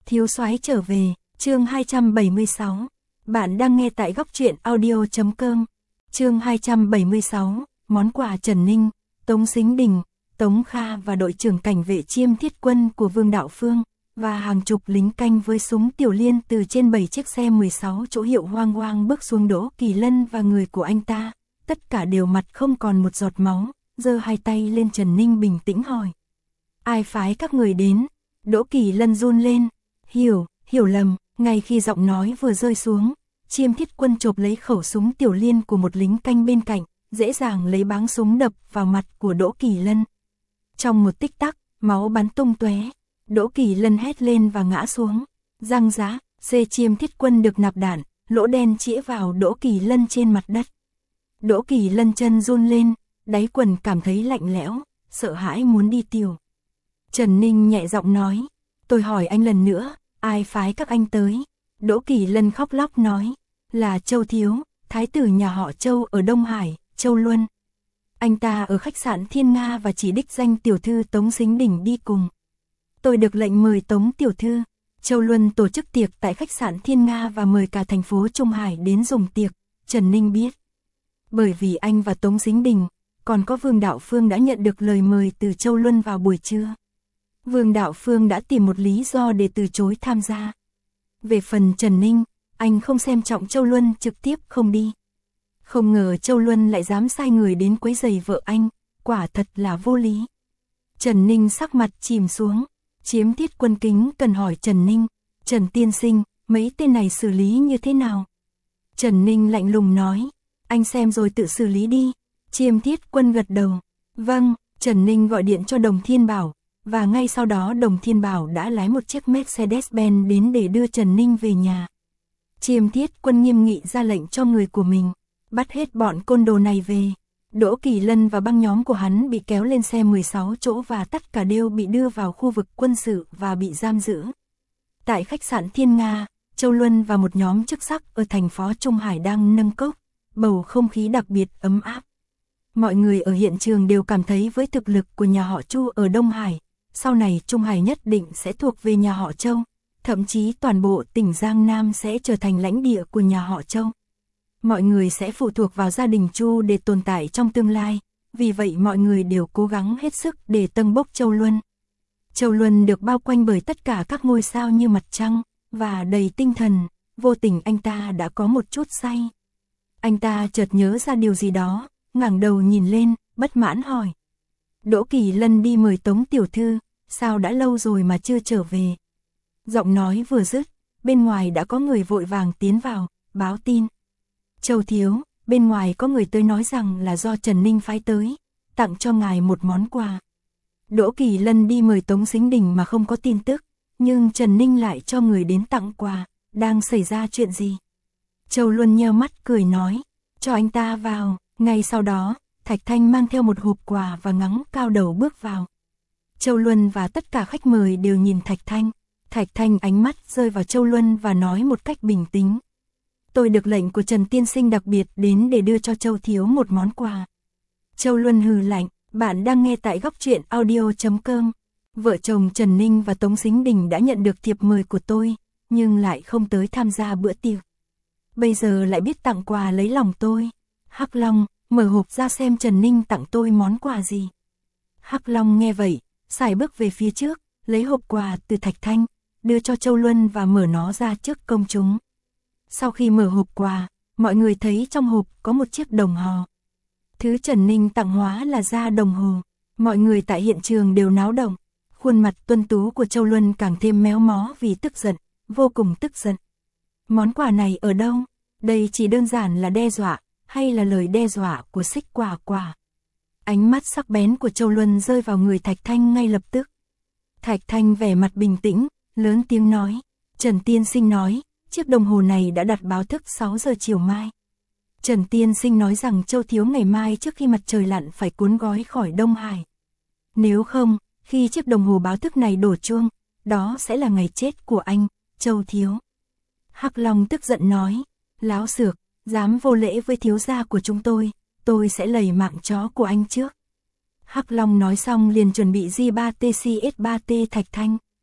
Thiếu soái trở về, chương 276. Bạn đang nghe tại góc truyện audio.com. Chương 276, món quà Trần Ninh, Tống Sính Đình, Tống Kha và đội trưởng cảnh vệ Chiêm Thiết Quân của Vương Đạo Phương, và hàng chục lính canh với súng tiểu liên từ trên 7 chiếc xe 16 chỗ hiệu hoang hoang bước xuống Đỗ Kỳ Lân và người của anh ta, tất cả đều mặt không còn một giọt máu, giơ hai tay lên. Trần Ninh bình tĩnh hỏi: ai phái các người đến? Đỗ Kỳ Lân run lên: hiểu lầm. Ngay khi giọng nói vừa rơi xuống, Chiêm Thiết Quân chộp lấy khẩu súng tiểu liên của một lính canh bên cạnh, dễ dàng lấy báng súng đập vào mặt của Đỗ Kỳ Lân. Trong một tích tắc, máu bắn tung tóe, Đỗ Kỳ Lân hét lên và ngã xuống. Răng rá, Chiêm Thiết Quân được nạp đạn, lỗ đen chĩa vào Đỗ Kỳ Lân trên mặt đất. Đỗ Kỳ Lân chân run lên, đáy quần cảm thấy lạnh lẽo, sợ hãi muốn đi tiểu. Trần Ninh nhẹ giọng nói: tôi hỏi anh lần nữa, ai phái các anh tới? Đỗ Kỳ Lân khóc lóc nói: là Châu Thiếu, thái tử nhà họ Châu ở Đông Hải, Châu Luân. Anh ta ở khách sạn Thiên Nga và chỉ đích danh tiểu thư Tống Sính Đình đi cùng. Tôi được lệnh mời Tống tiểu thư. Châu Luân tổ chức tiệc tại khách sạn Thiên Nga và mời cả thành phố Trung Hải đến dùng tiệc. Trần Ninh biết, bởi vì anh và Tống Sính Đình, còn có Vương Đạo Phương đã nhận được lời mời từ Châu Luân vào buổi trưa. Vương Đạo Phương đã tìm một lý do để từ chối tham gia. Về phần Trần Ninh, anh không xem trọng Châu Luân, trực tiếp không đi. Không ngờ Châu Luân lại dám sai người đến quấy rầy vợ anh, quả thật là vô lý. Trần Ninh sắc mặt chìm xuống. Chiếm Thiết Quân kính cần hỏi Trần Ninh: Trần tiên sinh, mấy tên này xử lý như thế nào? Trần Ninh lạnh lùng nói: anh xem rồi tự xử lý đi. Chiêm Thiết Quân gật đầu: vâng. Trần Ninh gọi điện cho Đồng Thiên Bảo, và ngay sau đó Đồng Thiên Bảo đã lái một chiếc Mercedes-Benz đến để đưa Trần Ninh về nhà. Chiêm Thiết Quân nghiêm nghị ra lệnh cho người của mình: bắt hết bọn côn đồ này về. Đỗ Kỳ Lân và băng nhóm của hắn bị kéo lên xe 16 chỗ và tất cả đều bị đưa vào khu vực quân sự và bị giam giữ. Tại khách sạn Thiên Nga, Châu Luân và một nhóm chức sắc ở thành phố Trung Hải đang nâng cốc, bầu không khí đặc biệt ấm áp. Mọi người ở hiện trường đều cảm thấy với thực lực của nhà họ Chu ở Đông Hải, sau này Trung Hải nhất định sẽ thuộc về nhà họ Châu, thậm chí toàn bộ tỉnh Giang Nam sẽ trở thành lãnh địa của nhà họ Châu. Mọi người sẽ phụ thuộc vào gia đình Chu để tồn tại trong tương lai, vì vậy mọi người đều cố gắng hết sức để tâng bốc Châu Luân. Châu Luân được bao quanh bởi tất cả các ngôi sao như mặt trăng, và đầy tinh thần, vô tình anh ta đã có một chút say. Anh ta chợt nhớ ra điều gì đó, ngẩng đầu nhìn lên, bất mãn hỏi: Đỗ Kỳ Lân đi mời Tống tiểu thư, sao đã lâu rồi mà chưa trở về? Giọng nói vừa dứt, bên ngoài đã có người vội vàng tiến vào, báo tin: Châu thiếu, bên ngoài có người tới nói rằng là do Trần Ninh phái tới, tặng cho ngài một món quà. Đỗ Kỳ Lân đi mời Tống Sính Đình mà không có tin tức, nhưng Trần Ninh lại cho người đến tặng quà, đang xảy ra chuyện gì? Châu Luân nheo mắt cười nói: cho anh ta vào. Ngay sau đó, Thạch Thanh mang theo một hộp quà và ngẩng cao đầu bước vào. Châu Luân và tất cả khách mời đều nhìn Thạch Thanh. Thạch Thanh ánh mắt rơi vào Châu Luân và nói một cách bình tĩnh: tôi được lệnh của Trần tiên sinh đặc biệt đến để đưa cho Châu thiếu một món quà. Châu Luân hừ lạnh: bạn đang nghe tại góc truyện audio.com. Vợ chồng Trần Ninh và Tống Sính Đình đã nhận được thiệp mời của tôi, nhưng lại không tới tham gia bữa tiệc. Bây giờ lại biết tặng quà lấy lòng tôi. Hắc Long, mở hộp ra xem Trần Ninh tặng tôi món quà gì. Hắc Long nghe vậy, sải bước về phía trước, lấy hộp quà từ Thạch Thanh, đưa cho Châu Luân và mở nó ra trước công chúng. Sau khi mở hộp quà, mọi người thấy trong hộp có một chiếc đồng hồ. Thứ Trần Ninh tặng hóa là da đồng hồ. Mọi người tại hiện trường đều náo động. Khuôn mặt tuân tú của Châu Luân càng thêm méo mó vì tức giận, vô cùng tức giận. Món quà này ở đâu? Đây chỉ đơn giản là đe dọa, hay là lời đe dọa của Xích Quả Quả? Ánh mắt sắc bén của Châu Luân rơi vào người Thạch Thanh ngay lập tức. Thạch Thanh vẻ mặt bình tĩnh, lớn tiếng nói: Trần tiên sinh nói, chiếc đồng hồ này đã đặt báo thức 6 giờ chiều mai. Trần tiên sinh nói rằng Châu thiếu ngày mai trước khi mặt trời lặn phải cuốn gói khỏi Đông Hải. Nếu không, khi chiếc đồng hồ báo thức này đổ chuông, đó sẽ là ngày chết của anh, Châu thiếu. Hắc Long tức giận nói: láo xược, dám vô lễ với thiếu gia của chúng tôi sẽ lầy mạng chó của anh trước. Hắc Long nói xong liền chuẩn bị J3TCS3T Thạch Thanh.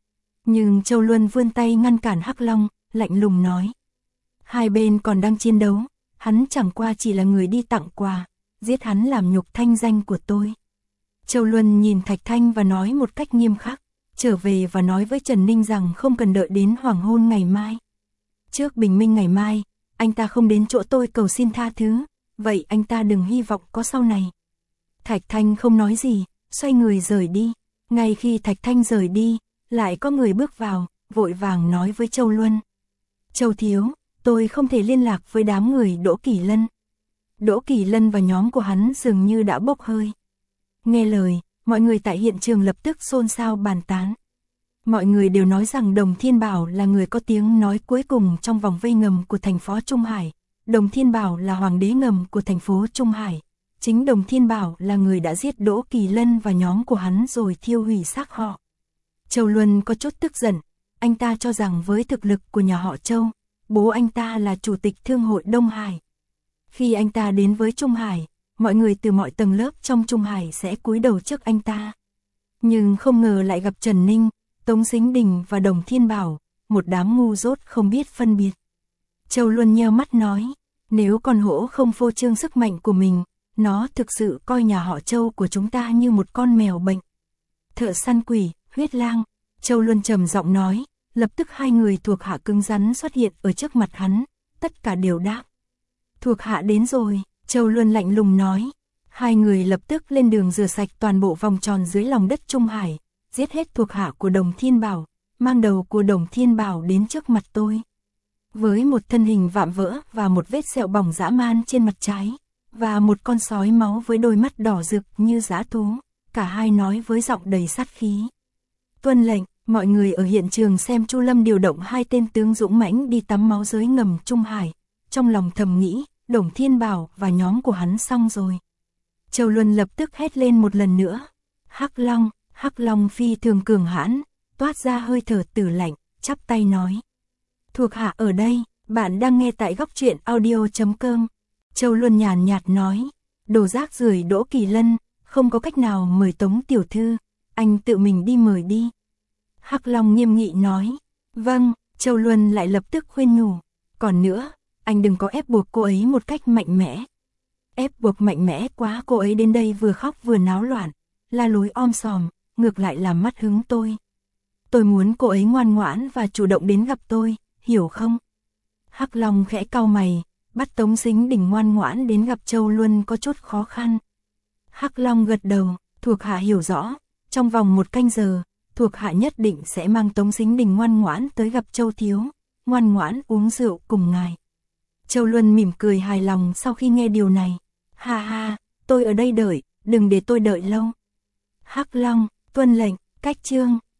Nhưng Châu Luân vươn tay ngăn cản Hắc Long, lạnh lùng nói. Hai bên còn đang chiến đấu, hắn chẳng qua chỉ là người đi tặng quà, giết hắn làm nhục thanh danh của tôi. Châu Luân nhìn Thạch Thanh và nói một cách nghiêm khắc, trở về và nói với Trần Ninh rằng không cần đợi đến hoàng hôn ngày mai. Trước bình minh ngày mai, anh ta không đến chỗ tôi cầu xin tha thứ, vậy anh ta đừng hy vọng có sau này. Thạch Thanh không nói gì, xoay người rời đi. Ngay khi Thạch Thanh rời đi, lại có người bước vào, vội vàng nói với Châu Luân. Châu thiếu, tôi không thể liên lạc với đám người Đỗ Kỳ Lân. Đỗ Kỳ Lân và nhóm của hắn dường như đã bốc hơi. Nghe lời, mọi người tại hiện trường lập tức xôn xao bàn tán. Mọi người đều nói rằng Đồng Thiên Bảo là người có tiếng nói cuối cùng trong vòng vây ngầm của thành phố Trung Hải. Đồng Thiên Bảo là hoàng đế ngầm của thành phố Trung Hải. Chính Đồng Thiên Bảo là người đã giết Đỗ Kỳ Lân và nhóm của hắn rồi thiêu hủy xác họ. Châu Luân có chút tức giận, anh ta cho rằng với thực lực của nhà họ Châu, bố anh ta là chủ tịch Thương hội Đông Hải. Khi anh ta đến với Trung Hải, mọi người từ mọi tầng lớp trong Trung Hải sẽ cúi đầu trước anh ta. Nhưng không ngờ lại gặp Trần Ninh, Tống Sính Đình và Đồng Thiên Bảo, một đám ngu dốt không biết phân biệt. Châu Luân nheo mắt nói, nếu con hổ không phô trương sức mạnh của mình, nó thực sự coi nhà họ Châu của chúng ta như một con mèo bệnh. Thợ săn quỷ, huyết lang, Châu Luân trầm giọng nói, lập tức hai người thuộc hạ cứng rắn xuất hiện ở trước mặt hắn, tất cả đều đáp. Thuộc hạ đến rồi, Châu Luân lạnh lùng nói. Hai người lập tức lên đường rửa sạch toàn bộ vòng tròn dưới lòng đất Trung Hải, giết hết thuộc hạ của Đồng Thiên Bảo, mang đầu của Đồng Thiên Bảo đến trước mặt tôi. Với một thân hình vạm vỡ và một vết sẹo bỏng dã man trên mặt trái, và một con sói máu với đôi mắt đỏ rực như dã thú, cả hai nói với giọng đầy sát khí. Tuân lệnh, mọi người ở hiện trường xem Chu Lâm điều động hai tên tướng dũng mãnh đi tắm máu dưới ngầm Trung Hải, trong lòng thầm nghĩ, Đồng Thiên Bảo và nhóm của hắn xong rồi. Châu Luân lập tức hét lên một lần nữa. Hắc Long phi thường cường hãn, toát ra hơi thở tử lạnh, chắp tay nói. Thuộc hạ ở đây, bạn đang nghe tại góc truyện audio.com. Châu Luân nhàn nhạt nói, đồ rác rưởi Đỗ Kỳ Lân, không có cách nào mời Tống tiểu thư, anh tự mình đi mời đi. Hắc Long nghiêm nghị nói, vâng, Châu Luân lại lập tức khuyên nhủ, còn nữa, anh đừng có ép buộc cô ấy một cách mạnh mẽ. Ép buộc mạnh mẽ quá cô ấy đến đây vừa khóc vừa náo loạn, la lối om sòm, ngược lại làm mất hứng tôi. Tôi muốn cô ấy ngoan ngoãn và chủ động đến gặp tôi, hiểu không? Hắc Long khẽ cau mày, bắt Tống Sính Đình ngoan ngoãn đến gặp Châu Luân có chút khó khăn. Hắc Long gật đầu, thuộc hạ hiểu rõ, trong vòng 1 canh giờ, thuộc hạ nhất định sẽ mang Tống Sính Đình ngoan ngoãn tới gặp Châu thiếu, ngoan ngoãn uống rượu cùng ngài. Châu Luân mỉm cười hài lòng sau khi nghe điều này. Ha ha, tôi ở đây đợi, đừng để tôi đợi lâu. Hắc Long, tuân lệnh, cách chương.